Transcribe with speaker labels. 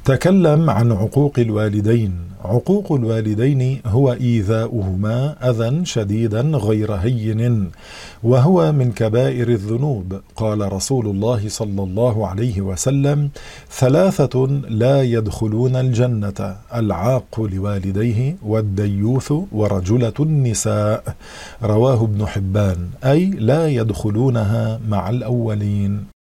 Speaker 1: تكلم عن عقوق الوالدين. عقوق الوالدين هو إيذاؤهما أذى شديدا غير هين، وهو من كبائر الذنوب. قال رسول الله صلى الله عليه وسلم: 3 لا يدخلون الجنة: العاق لوالديه، والديوث، ورجلة النساء. رواه ابن حبان، أي لا يدخلونها مع الأولين.